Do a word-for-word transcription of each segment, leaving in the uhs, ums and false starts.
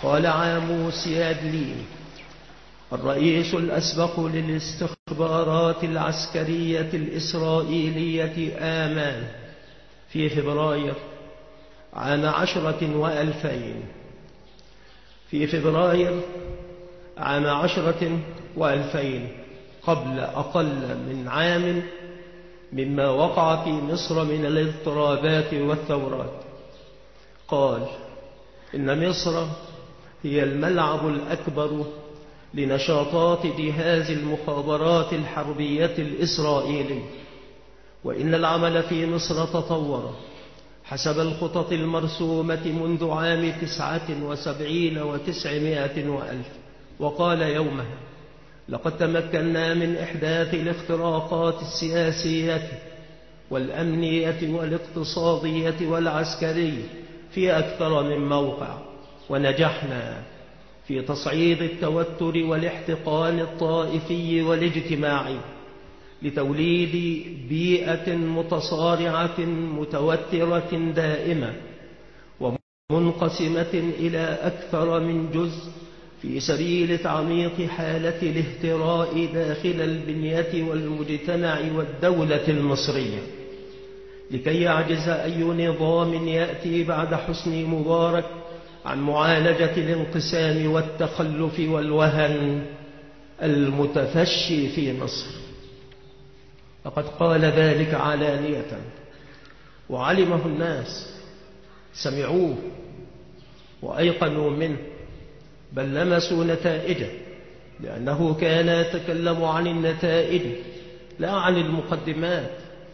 قال عاموس يادلين الرئيس الأسبق للاستخبارات العسكرية الإسرائيلية آمان في فبراير عام عشرة وألفين في فبراير عام عشرة وألفين قبل أقل من عام مما وقع في مصر من الاضطرابات والثورات قال إن مصر هي الملعب الأكبر لنشاطات جهاز المخابرات الحربية الإسرائيلي، وإن العمل في مصر تطور حسب الخطط المرسومة منذ عام تسعة وسبعين وتسعمائة وألف. وقال يومها لقد تمكنا من إحداث الاختراقات السياسية والأمنية والاقتصادية والعسكرية في أكثر من موقع، ونجحنا في تصعيد التوتر والاحتقان الطائفي والاجتماعي لتوليد بيئة متصارعة متوترة دائمة ومنقسمة إلى أكثر من جزء في سبيل تعميق حالة الاهتراء داخل البنية والمجتمع والدولة المصرية، لكي يعجز أي نظام يأتي بعد حسني مبارك عن معالجة الانقسام والتخلف والوهن المتفشي في مصر. لقد قال ذلك علانية وعلمه الناس، سمعوه وأيقنوا منه، بل لمسوا نتائجه، لأنه كان يتكلم عن النتائج لا عن المقدمات،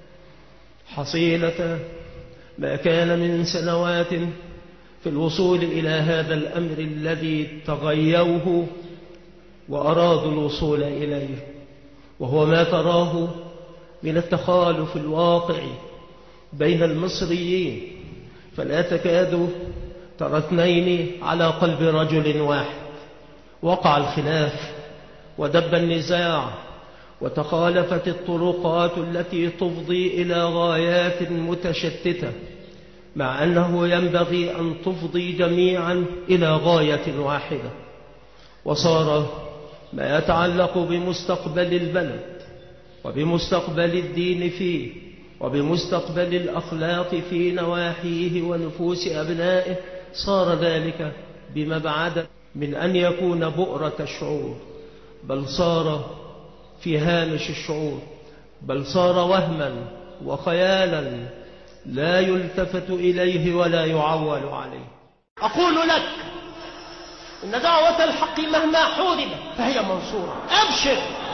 حصيلة ما كان من سنوات في الوصول إلى هذا الأمر الذي تغيوه وأرادوا الوصول إليه، وهو ما تراه من التخالف الواقعي بين المصريين، فلا تكاد ترى اثنين على قلب رجل واحد. وقع الخلاف ودب النزاع وتخالفت الطرقات التي تفضي إلى غايات متشتتة، مع أنه ينبغي أن تفضي جميعا إلى غاية واحدة. وصار ما يتعلق بمستقبل البلد وبمستقبل الدين فيه وبمستقبل الأخلاق في نواحيه ونفوس أبنائه، صار ذلك بمبعد من أن يكون بؤرة الشعور، بل صار في هامش الشعور، بل صار وهما وخيالا لا يلتفت إليه ولا يعول عليه. أقول لك إن دعوة الحق مهما حوربت فهي منصورة. أبشر